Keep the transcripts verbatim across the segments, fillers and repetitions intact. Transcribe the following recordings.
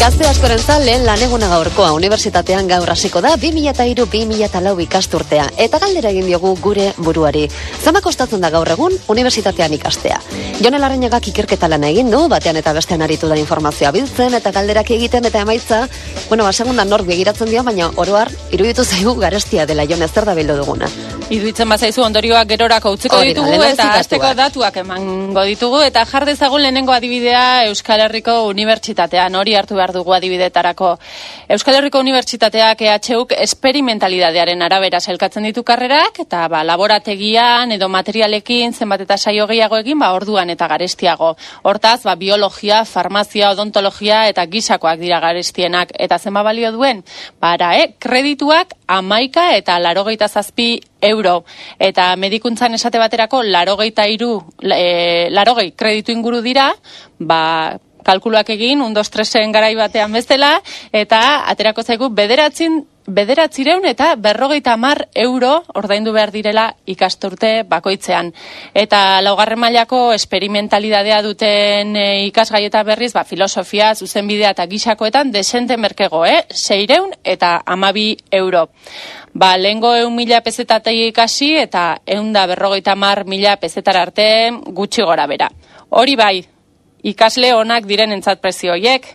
Gazte askorentzat lehen laneguna gaurkoa unibertsitatean gaur hasiko da bi mila hiru bi mila lau ikasturtea. Eta galdera egin diogu gure buruari. Zama kostatzen da gaur egun unibertsitatean ikastea. Jon Larrañagak ikerketa lana egin du, batean eta bestean aritu da informazioa biltzen eta galderak egiten eta emaitza, bueno, ba, segundan nork begiratzen dio, baina oro har, iruditu zaigu garestia dela. Jon, ez zer da bildu duguna. Iruditzen bazaizu ondorioak gerorako utziko ditugu eta hasteko datuak emango ditugu eta jar dezagun lehenengo adibidea Euskal Herriko Unibertsitatean, hori hartu behar dugu adibidetarako. Euskal Herriko Unibertsitateak E H Uk esperimentalidadearen arabera sailkatzen ditu karrerak eta ba, laborategian edo materialekin zenbat eta saio gehiago egin, ba, orduan eta garestiago. Hortaz, ba, biologia, farmazia, odontologia eta gisakoak dira garestienak eta zenba balio duen? Bara, eh, kredituak amaika eta larogeita zazpi euro. Eta medikuntzan esate baterako larogeita iru, e, larogei kreditu inguru dira, ba, kalkuluak egin, un, dos, tresen garai batean bezala, eta aterako zaigu bederatzin, bederatzireun eta berrogeita hamar euro ordaindu behar direla ikasturte bakoitzean. Eta laugarren mailako esperimentalidadea duten e, ikasgaieta berriz, ba, filosofia, zuzenbidea eta gisakoetan desente merkego, eh? Seireun eta hamabi euro. Ba, lehengo eun mila pezetatei ikasi eta eun da berrogeita hamar mila pezetara arte gutxi gora bera. Hori bai, ikasle onak diren entzat prezio horiek,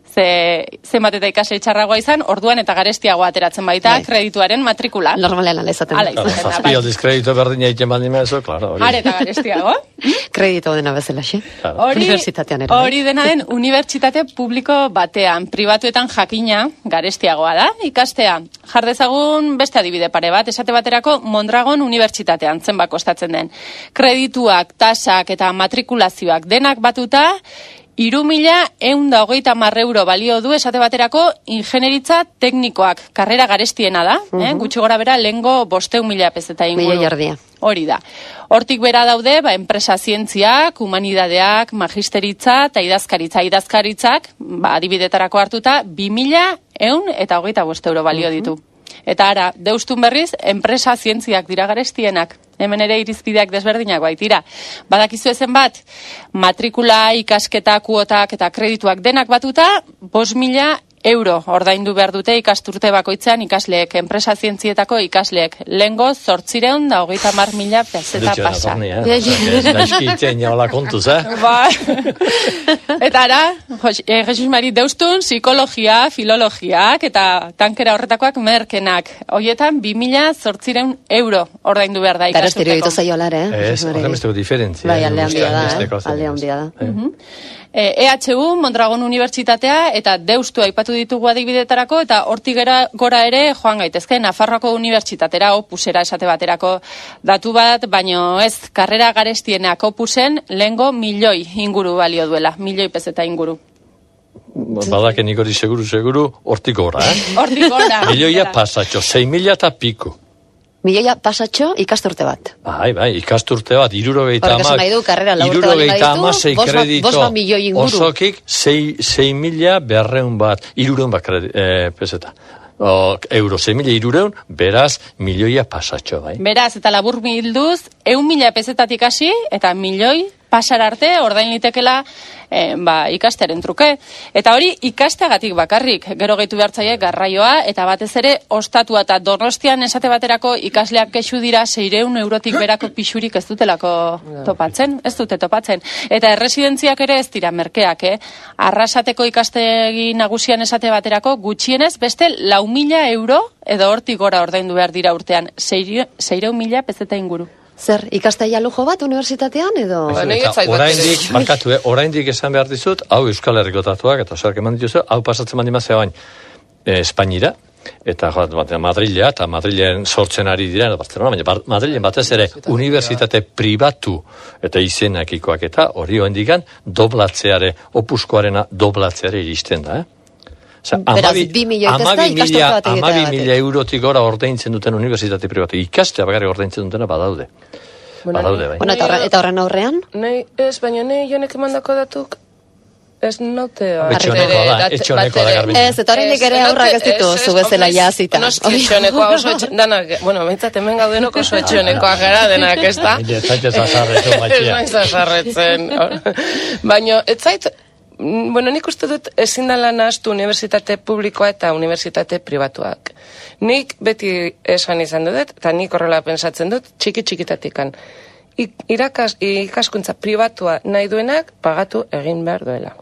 ze zenbat eta ikasle txarragoa izan, orduan eta garestiagoa ateratzen baita Dai. Kredituaren matrikula. Normalean ala izaten. Ala izaten. Zazpi aldiz kreditu berdina egiten baldin mezu, klaro. Are eta garestiago. Kreditu dena bezala, xe? Hori, Unibertsitatean ere. Hori dena den unibertsitate publiko batean, pribatuetan jakina garestiagoa da, ikastea. Jar dezagun beste adibide pare bat, esate baterako Mondragon Unibertsitatean zenbat kostatzen den. Kredituak, tasak eta matrikulazioak denak batuta, Iru mila eun da hogeita hamar euro balio du esate baterako ingenieritza teknikoak, karrera garestiena da, uh -huh. eh? Gutxi gora bera lehengo bosteun mila pezeta inguru. Mila jardia. Hori da. Hortik bera daude, ba, enpresa zientziak, humanidadeak, magisteritza eta idazkaritza. Idazkaritzak, ba, adibidetarako hartuta, bi mila eun eta hogeita bost euro balio ditu. Eta ara, deustun berriz, enpresa zientziak dira garestienak. Hemen ere irizpideak desberdinak baitira. Badakizu ezen bat, matrikula, ikasketa, kuotak eta kredituak denak batuta, bost mila euro ordaindu behar dute ikasturte bakoitzean ikasleek, enpresa zientzietako ikasleek. Lengo, zortzireun da hogeita hamar mila pezeta pasa. Naizki itzen jaola kontuz, eh? Ba. Eta ara, Jesus Mari, deustun, psikologia, filologiak eta tankera horretakoak merkenak. Hoietan, bi mila zortzireun euro ordaindu behar da ikasturteko. Garestirio ditu zaiolar, eh? Ez, horren besteko diferentzia. Bai, alde handia da, eh? Alde handia da. E H U, Mondragon Unibertsitatea eta Deustu aipatu ditugu adibidetarako eta hortik gora ere joan gaitezke Nafarroako Unibertsitatera opusera esate baterako datu bat, baino ez karrera garestienak opusen lehengo milioi inguru balio duela, milioi pezeta inguru. Badaken ikori seguru, seguru, hortik gora, eh? Hortik gora. Milioia pasatxo, sei mila eta piku. Milioia pasatxo ikasturte bat. Bai, bai, ikasturte bat, irurogeita amak, nahi du, karrera laburte irurogeita amasei kredito, milioi inguru. Osokik, sei, sei mila berreun bat, irureun bat kredi, eh, peseta. O, euro, sei mila irureun, beraz, milioia pasatxo, bai. Beraz, eta labur bilduz, eun mila pezetatik hasi, eta milioi pasar arte, ordain litekela eh, ba, ikasteren truke. Eta hori ikasteagatik bakarrik, gero gehitu behartzaie garraioa, eta batez ere ostatua eta Donostian esate baterako ikasleak kexu dira seireun eurotik berako pixurik ez dutelako topatzen, ez dute topatzen. Eta erresidentziak ere ez dira merkeak, eh? Arrasateko ikastegi nagusian esate baterako gutxienez beste lau mila euro edo hortik gora ordaindu behar dira urtean, seireun mila pezeta inguru. Zer, ikastaia lujo bat unibertsitatean edo? Oraindik, markatu, eh? Oraindik esan behar dizut, hau Euskal Herriko datuak, eta osarak eman dituzu, hau pasatzen mandi mazea bain, eh, Espainira, eta joat, Madrilea, eta Madrilen sortzen ari dira, Barcelona, baina Madrilen batez ere unibertsitate pribatu eta izenakikoak eta hori oendikan doblatzeare, opuskoarena doblatzeare iristen da, eh? Beraz, bi milioi testa ikasturte bat egitea. Amabi mila eurotik gora ordaintzen duten unibertsitate pribatu. Ikastea bakarrik ordaintzen dutena badaude. Badaude, bai. Bueno, eta horren aurrean? Nei, ez, baina nei jonek emandako datuk ez naute... Etxonekoa da, etxonekoa da garbin. Ez, eta horrendik ere aurrak ez ditu zubezela jazita. Noski etxonekoa oso etxonekoa, bueno, behintzat hemen gaudenok oso etxonekoa gara denak, ez da? Ez zait ez azarretu, matxia. Ez zait azarretzen. Baina, ez zait... bueno, nik uste dut ezin dela nahaztu unibertsitate publikoa eta unibertsitate pribatuak. Nik beti esan izan dut, eta nik horrela pensatzen dut, txiki-txikitatikan. Irakas, ikaskuntza pribatua nahi duenak pagatu egin behar duela.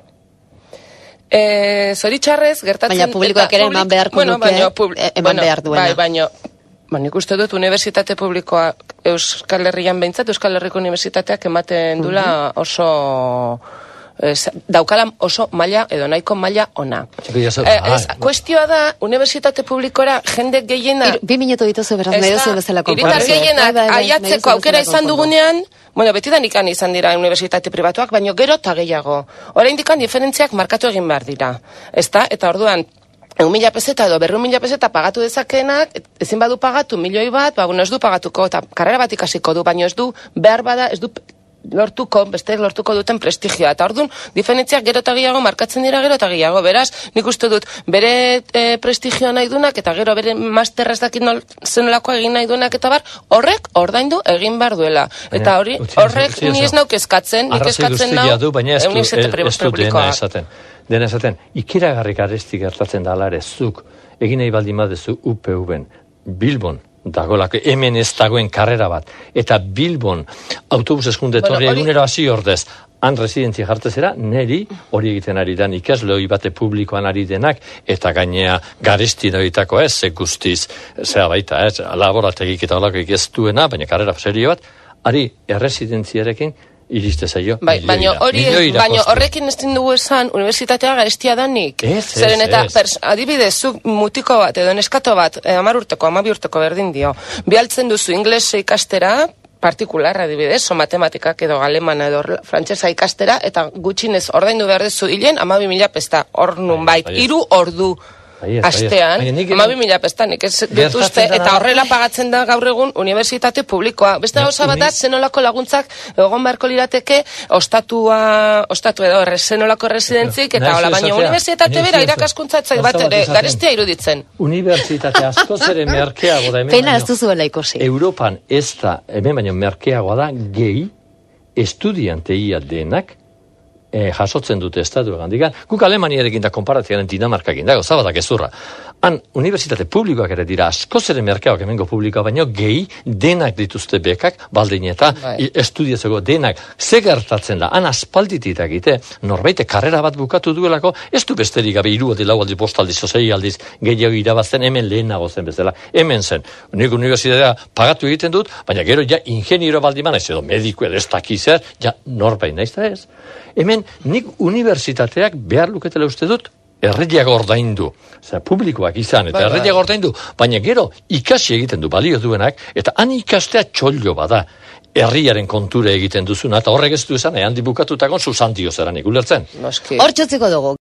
E, zoritxarrez, gertatzen... Baina publikoak ere eman beharko bueno, duke, baino, pub, eman bueno, behar duena. Bai, baina, ba, nik uste dut unibertsitate publikoa Euskal Herrian behintzat, Euskal Herriko unibertsitateak ematen dula oso... Ez, daukala oso maila edo nahiko maila ona. Eh, ez, kuestioa da, unibertsitate publikora jende gehiena... Bi minutu dituzu beraz, nahi duzu bezala konpondu. Iritar gehienak aiatzeko aukera izan dugunean, bueno, betidan ikan izan dira unibertsitate pribatuak, baino gero eta gehiago. Oraindik diferentziak markatu egin behar dira. Ezta? Eta orduan, egun mila peseta edo berrun mila peseta pagatu dezakeenak, ezin badu pagatu milioi bat, ba, ez du pagatuko, eta karrera bat ikasiko du, baino ez du behar bada, ez du lortuko, beste lortuko duten prestigioa. Eta orduan, diferentziak gero eta gehiago markatzen dira gero eta gehiago. Beraz, nik uste dut, bere e, prestigioa nahi dunak, eta gero bere masterraz dakit nol, zenolako egin nahi dunak, eta bar, horrek ordaindu egin behar duela. Eta hori, horrek ni ez nauk eskatzen, nik eskatzen nau, ez du dena esaten. Dena esaten, ikeragarrik aresti gertatzen da alare, zuk, egin nahi baldin badezu U P V-en, Bilbon, dagolako, hemen ez dagoen karrera bat, eta Bilbon autobus eskunde torri bueno, egunero hasi ordez, han residentzia jartezera, neri hori egiten ari den ikasle hori bate publikoan ari denak, eta gainea garesti doitako ez, ze guztiz, zera baita, ez, laborategik eta olako ez duena, baina karrera serio bat, ari erresidentziarekin iriste zaio. Bai, baina hori, baina horrekin ez dugu esan unibertsitatea garestia danik. Ez, Zeren ez, eta, ez. Pers, adibidez, zuk mutiko bat edo neskato bat, eh, amar urteko, amabi urteko berdin dio, bialtzen duzu inglese ikastera, partikular adibidez, o matematikak edo alemana edo frantsesa ikastera, eta gutxinez ordaindu behar duzu hilen, amabi mila pesta, hor nun bait, hiru ordu. Astean, amabi mila pestanik ez dituzte, eta horrela pagatzen da gaur egun unibertsitate publikoa. Beste gauza bat da, zenolako laguntzak egon beharko lirateke, ostatua, ostatu edo, zenolako residentzik, eta hola, baina unibertsitate bera irakaskuntza etzak bat ere, garestia iruditzen. Unibertsitate askoz ere merkeago da, hemen Pena ez duzuela ikusi. Europan ez da, hemen baino merkeagoa da, gehi, estudianteia denak, Eh, jasotzen dute estatu egandikan. Guk Alemaniarekin da konparatzearen Dinamarkakin dago, zabadak ezurra. Han, unibertsitate publikoak ere dira, askoz ere merkeagoak hemengo publikoa, baino gehi denak dituzte bekak, baldin eta bai. Estudiatzeko denak, ze gertatzen da, han aspalditit egite, norbaite karrera bat bukatu duelako, ez du besterik gabe hiru aldi, lau aldi, bost aldiz, zei aldiz, gehiago irabazten, hemen lehenago zen bezala, hemen zen. Nik unibertsitatea pagatu egiten dut, baina gero ja ingeniero baldiman, ez edo mediku edo ez dakizer, ja norbait naiz da ez. Hemen nik unibertsitateak behar luketela uste dut, errediak ordaindu, osea, publikoak izan, eta errediak ordaindu, baina gero ikasi egiten du balio duenak, eta han ikastea txollo bada, herriaren kontura egiten duzuna, eta horrek ez du esan, handi bukatutakon zuzantio zeran ikulertzen. Hor txotziko dugu.